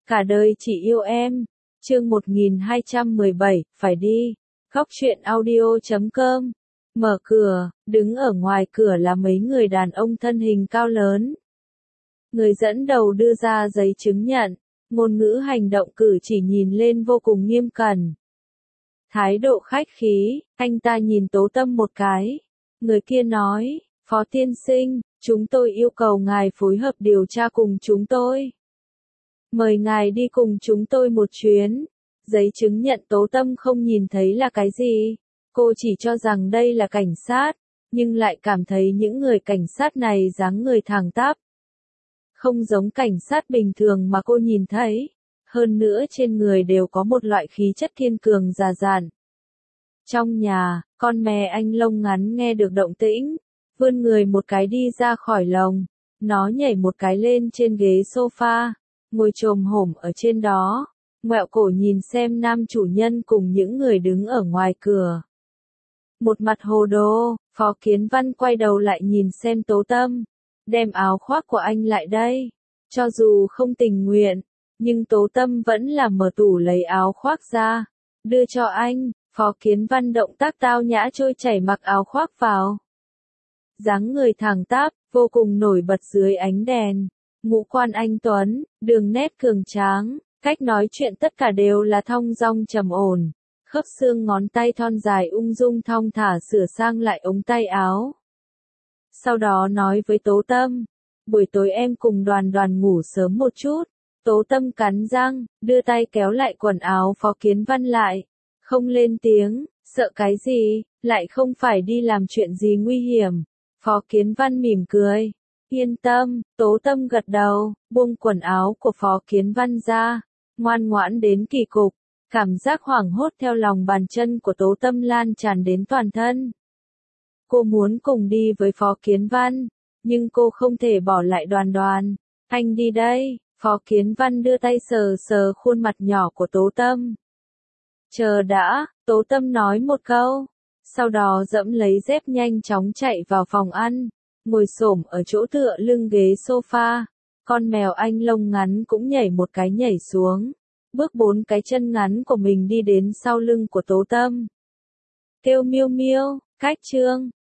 Cả đời chỉ yêu em. Chương 1217, phải đi. Góc truyện audio.com. Mở cửa, đứng ở ngoài cửa là mấy người đàn ông thân hình cao lớn. Người dẫn đầu đưa ra giấy chứng nhận, ngôn ngữ hành động cử chỉ nhìn lên vô cùng nghiêm cẩn. Thái độ khách khí, anh ta nhìn Tố Tâm một cái. Người kia nói, Phó tiên sinh, chúng tôi yêu cầu ngài phối hợp điều tra cùng chúng tôi. Mời ngài đi cùng chúng tôi một chuyến. Giấy chứng nhận Tố Tâm không nhìn thấy là cái gì. Cô chỉ cho rằng đây là cảnh sát, nhưng lại cảm thấy những người cảnh sát này dáng người thẳng tắp. Không giống cảnh sát bình thường mà cô nhìn thấy. Hơn nữa trên người đều có một loại khí chất kiên cường già dặn. Trong nhà, con mè anh lông ngắn nghe được động tĩnh, vươn người một cái đi ra khỏi lồng. Nó nhảy một cái lên trên ghế sofa, ngồi chồm hổm ở trên đó, ngoẹo cổ nhìn xem nam chủ nhân cùng những người đứng ở ngoài cửa. Một mặt hồ đồ, Phó Kiến Văn quay đầu lại nhìn xem Tố Tâm, đem áo khoác của anh lại đây. Cho dù không tình nguyện, nhưng Tố Tâm vẫn là mở tủ lấy áo khoác ra, đưa cho anh. Phó Kiến Văn động tác tao nhã trôi chảy mặc áo khoác vào. Dáng người thẳng tắp, vô cùng nổi bật dưới ánh đèn. Ngũ quan anh tuấn, đường nét cường tráng, cách nói chuyện tất cả đều là thong dong trầm ổn. Khớp xương ngón tay thon dài ung dung thong thả sửa sang lại ống tay áo. Sau đó nói với Tố Tâm, buổi tối em cùng Đoàn Đoàn ngủ sớm một chút. Tố Tâm cắn răng, đưa tay kéo lại quần áo Phó Kiến Văn lại. Không lên tiếng, sợ cái gì, lại không phải đi làm chuyện gì nguy hiểm. Phó Kiến Văn mỉm cười. Yên tâm, Tố Tâm gật đầu, buông quần áo của Phó Kiến Văn ra, ngoan ngoãn đến kỳ cục. Cảm giác hoảng hốt theo lòng bàn chân của Tố Tâm lan tràn đến toàn thân. Cô muốn cùng đi với Phó Kiến Văn, nhưng cô không thể bỏ lại Đoàn Đoàn. Anh đi đây, Phó Kiến Văn đưa tay sờ sờ khuôn mặt nhỏ của Tố Tâm. Chờ đã, Tố Tâm nói một câu, sau đó dẫm lấy dép nhanh chóng chạy vào phòng ăn, ngồi xổm ở chỗ tựa lưng ghế sofa. Con mèo anh lông ngắn cũng nhảy một cái nhảy xuống, bước 4 cái chân ngắn của mình đi đến sau lưng của Tố Tâm. Kêu miêu miêu, cách chương.